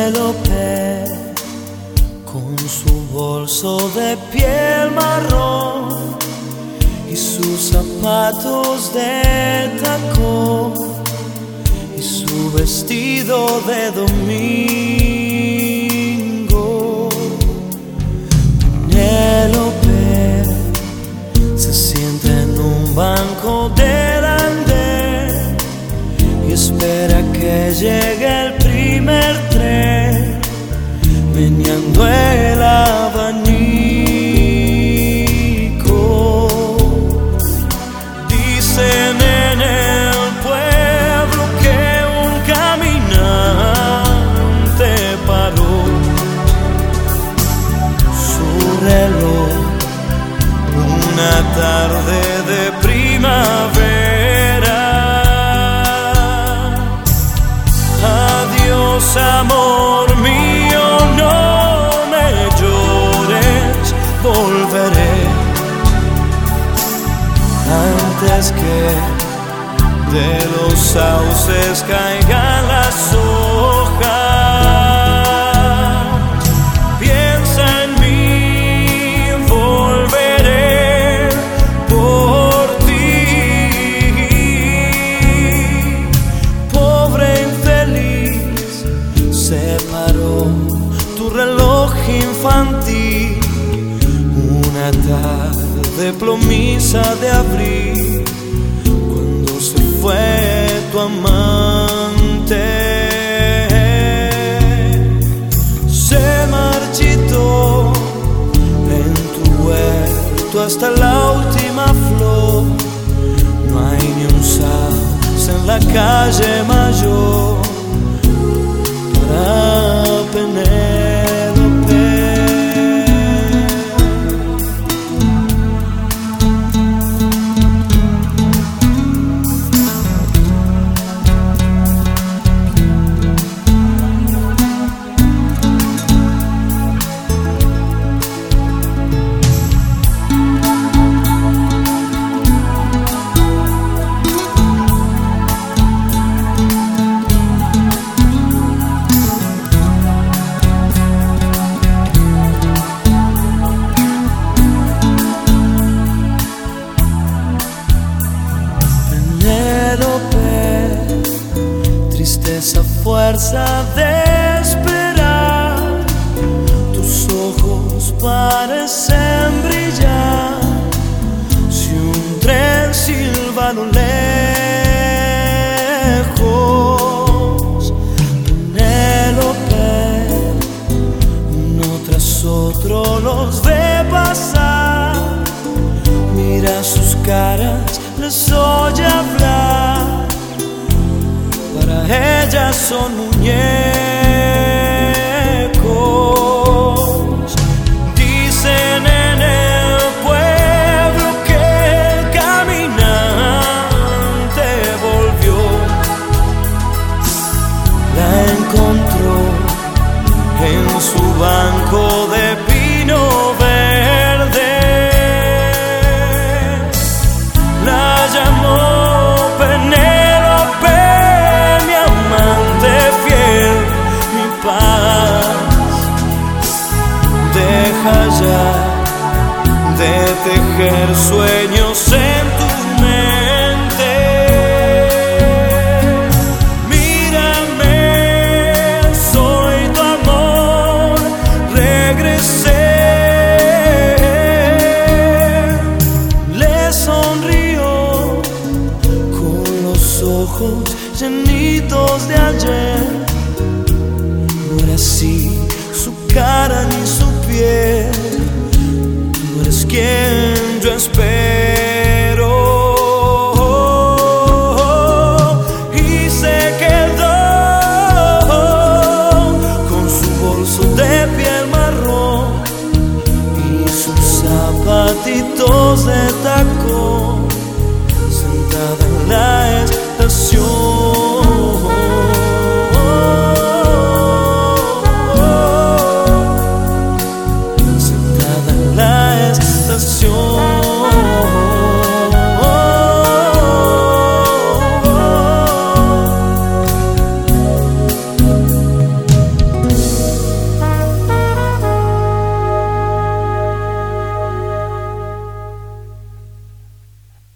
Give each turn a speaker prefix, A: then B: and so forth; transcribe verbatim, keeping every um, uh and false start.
A: Penélope, con su bolso de piel marrón y sus zapatos de tacón y su vestido de domingo. Penélope se sienta en un banco del andén y espera que llegue el primer tren, meneando el abanico. Dicen en el pueblo que un caminante paró su reloj una tarde de primavera. Adiós, amor mío, no me llores, volveré antes que de los sauces caigan las hojas. Piensa en mí, volveré por ti. Pobre infeliz, se paró tu reloj infantil una tarde plomiza de abril, cuando se fue tu amante. Se marchitó en tu huerto hasta la última flor. No hay ni un sauce en la calle mayor para Penélope. Tristeza, fuerza de esperar, tus ojos parecen brillar. Si un tren silba a lo lejos, Penélope uno tras otro los ve pasar. Mira sus caras, les oye hablar. Para ella son muñecos. Dicen en el pueblo que el caminante volvió. La encontró en su banco de pino verde. La llamó Penélope, deja ya de tejer sueños en tu mente. Mírame, soy tu amor, regresé. Le sonrió con los ojos llenitos de ayer. No era así su cara ni su piel, tú eres quien yo espero. Y se quedó con su bolso de piel marrón y sus zapatitos de tacón